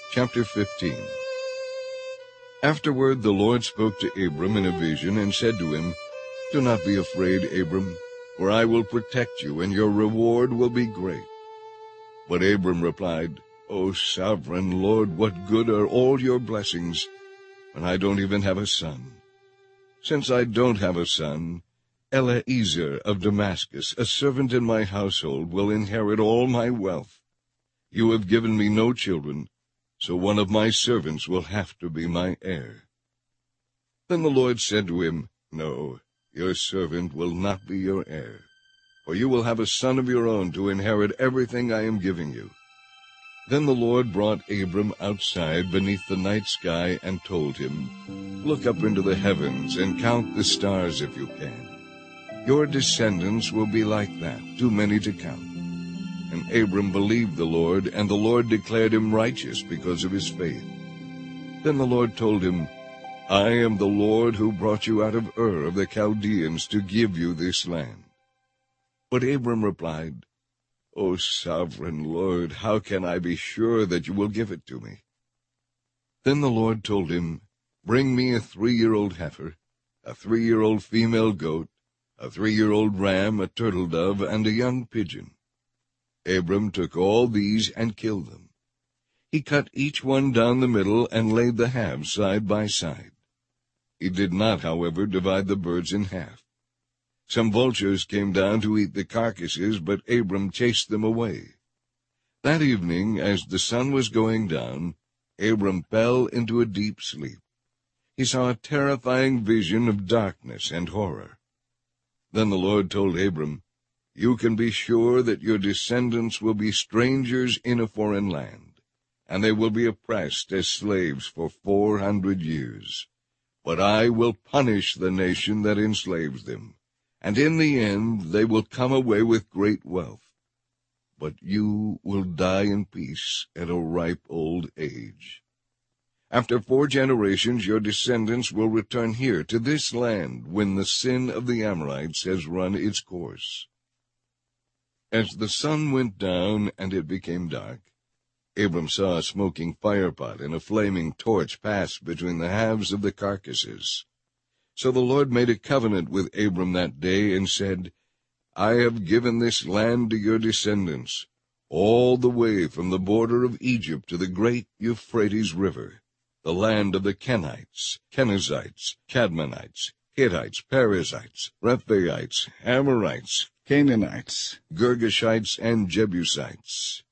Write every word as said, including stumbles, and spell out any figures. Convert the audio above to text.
Chapter fifteen. Afterward the Lord spoke to Abram in a vision and said to him, "Do not be afraid, Abram, for I will protect you, and your reward will be great." But Abram replied, "O sovereign Lord, what good are all your blessings when I don't even have a son? Since I don't have a son, Eliezer of Damascus, a servant in my household, will inherit all my wealth. You have given me no children, so one of my servants will have to be my heir." Then the Lord said to him, "No, your servant will not be your heir, for you will have a son of your own to inherit everything I am giving you." Then the Lord brought Abram outside beneath the night sky and told him, "Look up into the heavens and count the stars if you can. Your descendants will be like that, too many to count." And Abram believed the Lord, and the Lord declared him righteous because of his faith. Then the Lord told him, "I am the Lord who brought you out of Ur of the Chaldeans to give you this land." But Abram replied, "O sovereign Lord, how can I be sure that you will give it to me?" Then the Lord told him, "Bring me a three-year-old heifer, a three-year-old female goat, a three-year-old ram, a turtle dove, and a young pigeon." Abram took all these and killed them. He cut each one down the middle and laid the halves side by side. He did not, however, divide the birds in half. Some vultures came down to eat the carcasses, but Abram chased them away. That evening, as the sun was going down, Abram fell into a deep sleep. He saw a terrifying vision of darkness and horror. Then the Lord told Abram, "You can be sure that your descendants will be strangers in a foreign land, and they will be oppressed as slaves for four hundred years. But I will punish the nation that enslaves them, and in the end they will come away with great wealth. But you will die in peace at a ripe old age. After four generations your descendants will return here to this land when the sin of the Amorites has run its course." As the sun went down and it became dark, Abram saw a smoking firepot and a flaming torch pass between the halves of the carcasses. So the Lord made a covenant with Abram that day and said, "I have given this land to your descendants, all the way from the border of Egypt to the great Euphrates River, the land of the Kenites, Kenizzites, Cadmonites, Hittites, Perizzites, Rephaites, Amorites, Canaanites, Girgashites, and Jebusites.